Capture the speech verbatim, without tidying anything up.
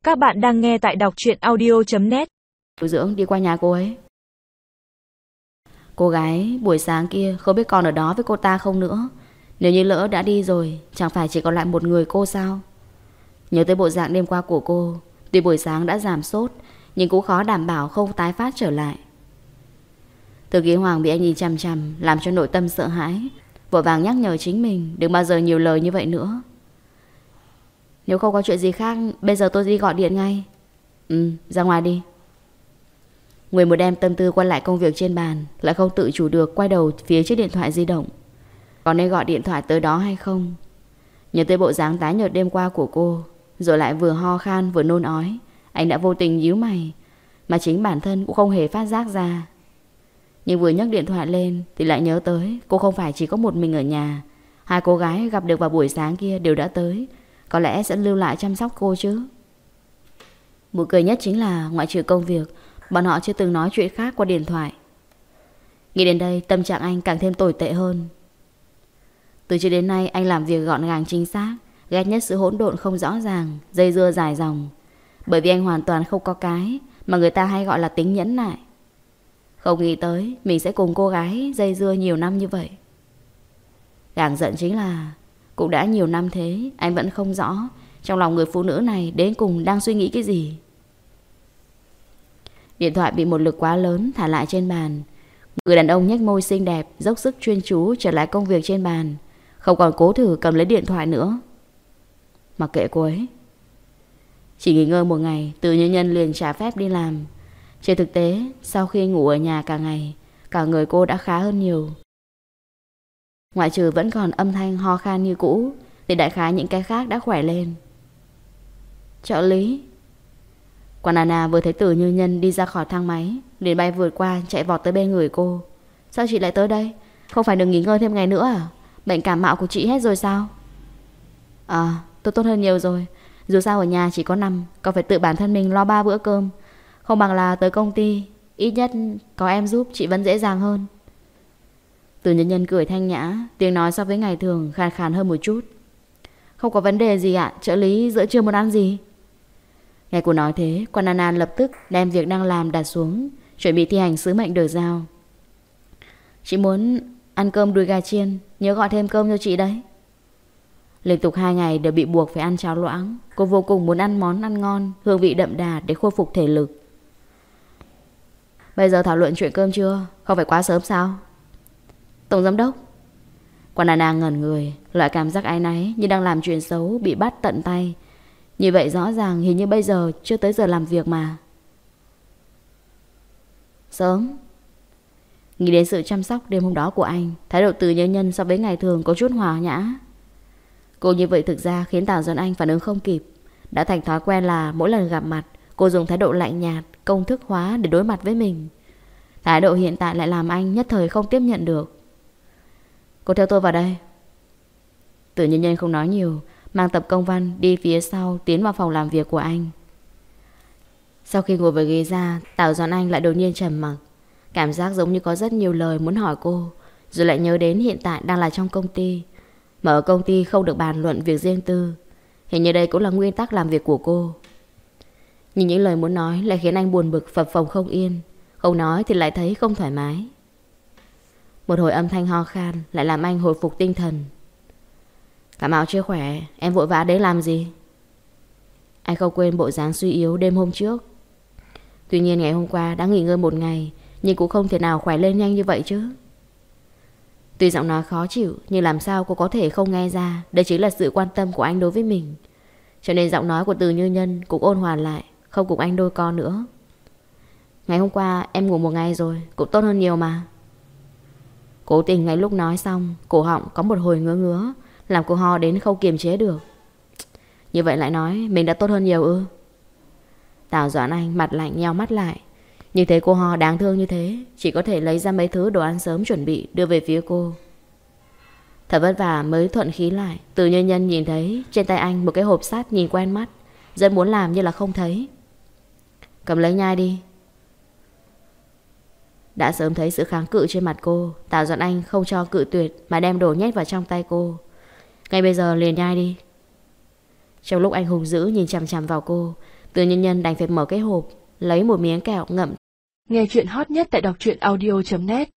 Các bạn đang nghe tại đọc truyện audio chấm net. Bồi dưỡng đi qua nhà cô ấy. Cô gái buổi sáng kia không biết còn ở đó với cô ta không nữa. Nếu như lỡ đã đi rồi, chẳng phải chỉ còn lại một người cô sao? Nhớ tới bộ dạng đêm qua của cô, tuy buổi sáng đã giảm sốt, nhưng cũng khó đảm bảo không tái phát trở lại. Thư ký Hoàng bị anh nhìn chằm chằm, làm cho nội tâm sợ hãi, vội vàng nhắc nhở chính mình đừng bao giờ nhiều lời như vậy nữa. Nếu không có chuyện gì khác, bây giờ tôi đi gọi điện ngay. Ừ, ra ngoài đi. Nguyên một đêm tâm tư quay lại công việc trên bàn, lại không tự chủ được quay đầu phía chiếc điện thoại di động. Có nên gọi điện thoại tới đó hay không? Nhớ tới bộ dáng tái nhợt đêm qua của cô, rồi lại vừa ho khan vừa nôn ói, anh đã vô tình nhíu mày, mà chính bản thân cũng không hề phát giác ra. Nhưng vừa nhấc điện thoại lên thì lại nhớ tới cô không phải chỉ có một mình ở nhà. Hai cô gái gặp được vào buổi sáng kia đều đã tới, có lẽ sẽ lưu lại chăm sóc cô chứ. Buồn cười nhất chính là ngoại trừ công việc, bọn họ chưa từng nói chuyện khác qua điện thoại. Nghĩ đến đây tâm trạng anh càng thêm tồi tệ hơn. Từ trước đến nay anh làm việc gọn gàng chính xác, ghét nhất sự hỗn độn không rõ ràng, dây dưa dài dòng. Bởi vì anh hoàn toàn không có cái mà người ta hay gọi là tính nhẫn nại. Không nghĩ tới mình sẽ cùng cô gái dây dưa nhiều năm như vậy. Càng giận chính là cũng đã nhiều năm thế, anh vẫn không rõ trong lòng người phụ nữ này đến cùng đang suy nghĩ cái gì. Điện thoại bị một lực quá lớn thả lại trên bàn. Người đàn ông nhếch môi xinh đẹp, dốc sức chuyên chú trở lại công việc trên bàn, không còn cố thử cầm lấy điện thoại nữa. Mặc kệ cô ấy. Chỉ nghỉ ngơi một ngày, Từ Nhân Nhân liền trả phép đi làm. Trên thực tế, sau khi ngủ ở nhà cả ngày, cả người cô đã khá hơn nhiều. Ngoại trừ vẫn còn âm thanh ho khan như cũ, thì đại khái những cái khác đã khỏe lên. Trợ lý. Quản Anna vừa thấy Từ Như Nhân đi ra khỏi thang máy, liền bay vượt qua chạy vọt tới bên người cô. Sao chị lại tới đây? Không phải đừng nghỉ ngơi thêm ngày nữa à? Bệnh cảm mạo của chị hết rồi sao? À, tôi tốt hơn nhiều rồi. Dù sao ở nhà chỉ có nằm, còn phải tự bản thân mình lo ba bữa cơm. Không bằng là tới công ty, ít nhất có em giúp chị vẫn dễ dàng hơn. Từ Nhân Nhân cười thanh nhã, tiếng nói so với ngày thường khàn khàn hơn một chút. Không có vấn đề gì ạ, trợ lý giữa trưa muốn ăn gì? Nghe cô nói thế, Quan An An lập tức đem việc đang làm đặt xuống, chuẩn bị thi hành sứ mệnh được giao. Chị muốn ăn cơm đùi gà chiên, nhớ gọi thêm cơm cho chị đấy. Liên tục hai ngày đều bị buộc phải ăn cháo loãng, cô vô cùng muốn ăn món ăn ngon, hương vị đậm đà để khôi phục thể lực. Bây giờ thảo luận chuyện cơm chưa? Không phải quá sớm sao? Tổng giám đốc. Quan An An ngẩn người, loại cảm giác áy náy như đang làm chuyện xấu bị bắt tận tay. Như vậy rõ ràng hình như bây giờ chưa tới giờ làm việc mà. Sớm. Nghĩ đến sự chăm sóc đêm hôm đó của anh, thái độ Từ Nhân Nhân so với ngày thường có chút hòa nhã. Cô như vậy thực ra khiến Tào Duẩn Anh phản ứng không kịp. Đã thành thói quen là mỗi lần gặp mặt cô dùng thái độ lạnh nhạt, công thức hóa để đối mặt với mình. Thái độ hiện tại lại làm anh nhất thời không tiếp nhận được. Cô theo tôi vào đây. Từ Nhân Nhân không nói nhiều, mang tập công văn đi phía sau tiến vào phòng làm việc của anh. Sau khi ngồi về ghế ra, Tào Duẩn Anh lại đột nhiên trầm mặc. Cảm giác giống như có rất nhiều lời muốn hỏi cô, rồi lại nhớ đến hiện tại đang là trong công ty, mà ở công ty không được bàn luận việc riêng tư. Hình như đây cũng là nguyên tắc làm việc của cô. Nhưng những lời muốn nói lại khiến anh buồn bực phập phồng không yên. Không nói thì lại thấy không thoải mái. Một hồi âm thanh ho khan lại làm anh hồi phục tinh thần. Cảm mạo chưa khỏe, em vội vã đấy làm gì? Anh không quên bộ dáng suy yếu đêm hôm trước. Tuy nhiên ngày hôm qua đã nghỉ ngơi một ngày, nhưng cũng không thể nào khỏe lên nhanh như vậy chứ. Tuy giọng nói khó chịu, nhưng làm sao cô có thể không nghe ra đây chính là sự quan tâm của anh đối với mình. Cho nên giọng nói của Từ Như Nhân cũng ôn hòa lại, không cùng anh đôi co nữa. Ngày hôm qua em ngủ một ngày rồi, cũng tốt hơn nhiều mà. Cố tình ngay lúc nói xong, cổ họng có một hồi ngứa ngứa, làm cô ho đến không kiềm chế được. Như vậy lại nói mình đã tốt hơn nhiều ư? Tào Doãn Anh mặt lạnh nheo mắt lại. Nhưng thấy cô ho đáng thương như thế, chỉ có thể lấy ra mấy thứ đồ ăn sớm chuẩn bị đưa về phía cô. Thật vất vả mới thuận khí lại. Từ Nhân Nhân nhìn thấy trên tay anh một cái hộp sắt nhìn quen mắt, rất muốn làm như là không thấy. Cầm lấy nhai đi. Đã sớm thấy sự kháng cự trên mặt cô, Tào Doãn Anh không cho cự tuyệt mà đem đồ nhét vào trong tay cô. Ngay bây giờ liền nhai đi. Trong lúc anh hùng dữ nhìn chằm chằm vào cô, Từ Nhân Nhân đành phải mở cái hộp, lấy một miếng kẹo ngậm. Nghe chuyện hot nhất tại đọc truyện audio chấm net.